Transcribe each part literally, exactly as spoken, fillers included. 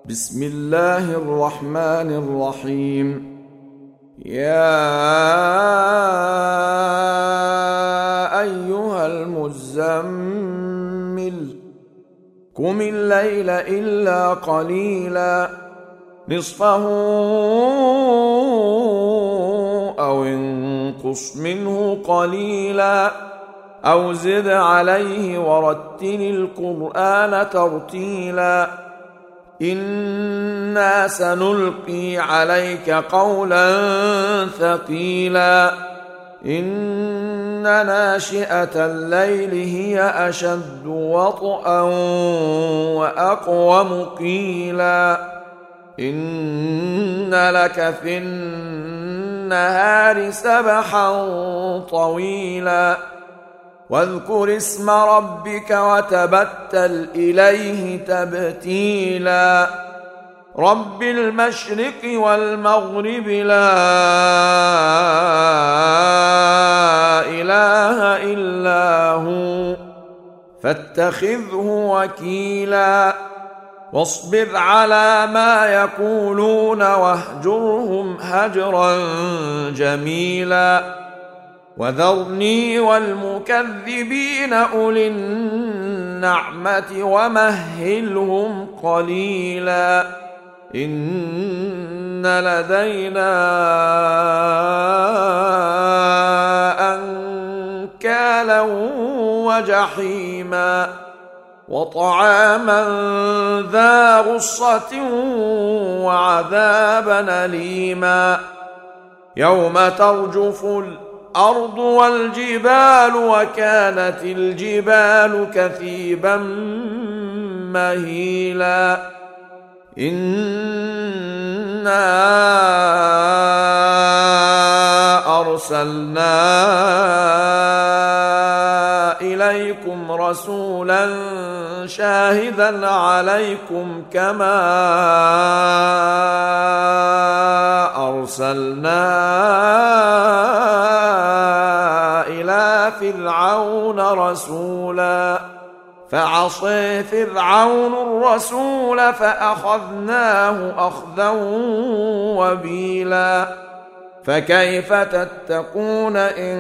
بسم الله الرحمن الرحيم. يا أيها المزمل قم الليل إلا قليلا نصفه أو انقص منه قليلا أو زد عليه ورتل القرآن ترتيلا إنا سنلقي عليك قولا ثقيلا إن ناشئة الليل هي أشد وطئا وأقوم قيلا إن لك في النهار سبحا طويلا واذكر اسم ربك وتبتل إليه تبتيلا رب المشرق والمغرب لا إله إلا هو فاتخذه وكيلا واصبر على ما يقولون واهجرهم هجرا جميلا وذرني والمكذبين أولي النعمة ومهلهم قليلا إن لدينا أنكالا وجحيما وطعاما ذا غصة وعذابا أليما يوم ترجف الأرض والجبال وكانت الجبال كثيبا مهيلا إنا أرسلنا إليكم رسولا شاهدا عليكم كما أرسلنا إلى فرعون رسولا فعصى فرعون الرسول فأخذناه أخذا وبيلا فكيف تتقون إن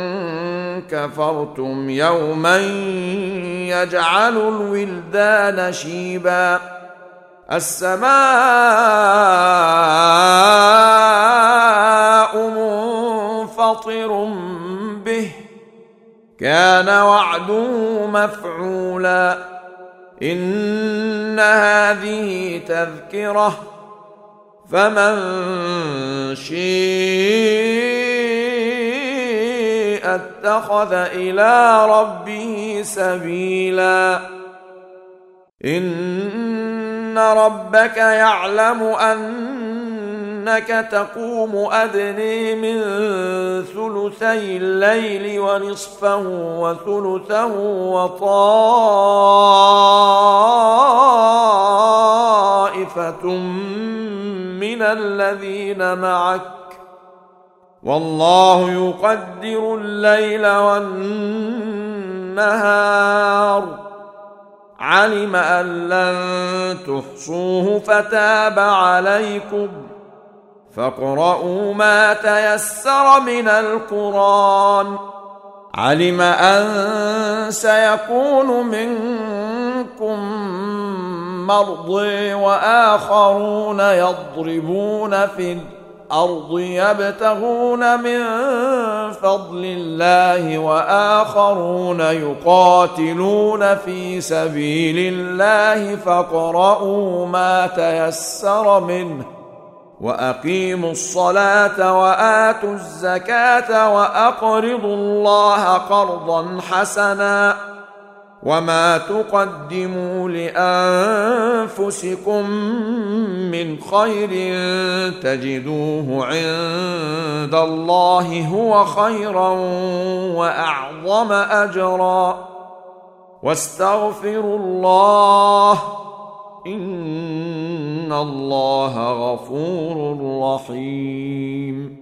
كفرتم يوما يجعل الولدان شيبا السماء منفطر به كان وعده مفعولا إن هذه تذكرة فمن شيء اتخذ إلى ربه سبيلا إن ربك يعلم أنك تقوم أدني من ثلثي الليل ونصفه وثلثه وطائفة من الذين معك والله يقدر الليل والنهار علم أن لن تحصوه فتاب عليكم فاقرؤوا ما تيسر من القرآن علم أن سيكون منكم مرضى وآخرون يضربون في الأرض يبتغون من فضل الله وآخرون يقاتلون في سبيل الله فاقرؤوا ما تيسر منه وأقيموا الصلاة وآتوا الزكاة وأقرضوا الله قرضا حسنا وما تقدموا لأنفسكم من خير تجدوه عند الله هو خيرا وأعظم أجرا واستغفروا الله إن الله غفور رحيم.